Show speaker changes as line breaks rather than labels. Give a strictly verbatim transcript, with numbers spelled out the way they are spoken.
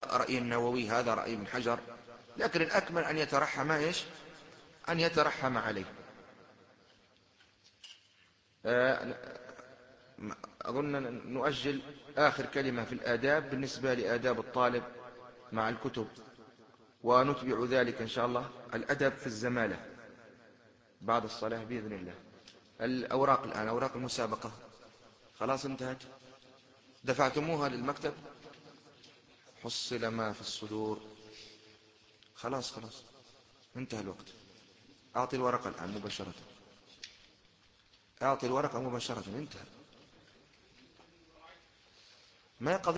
رأي النووي، هذا رأي ابن حجر، لكن الأكمل أن يترحم إيش؟ أن يترحم عليه. أظن نؤجل آخر كلمة في الآداب بالنسبة لآداب الطالب مع الكتب، ونتبع ذلك إن شاء الله الأدب في الزمالة بعد الصلاة بإذن الله. الأوراق الآن، أوراق المسابقة خلاص انتهت، دفعتموها للمكتب؟ حصل ما في الصدور. خلاص خلاص انتهى الوقت. أعطي الورقة الآن مباشرة، أعطي الورقة مباشرة، انتهى. ما قضية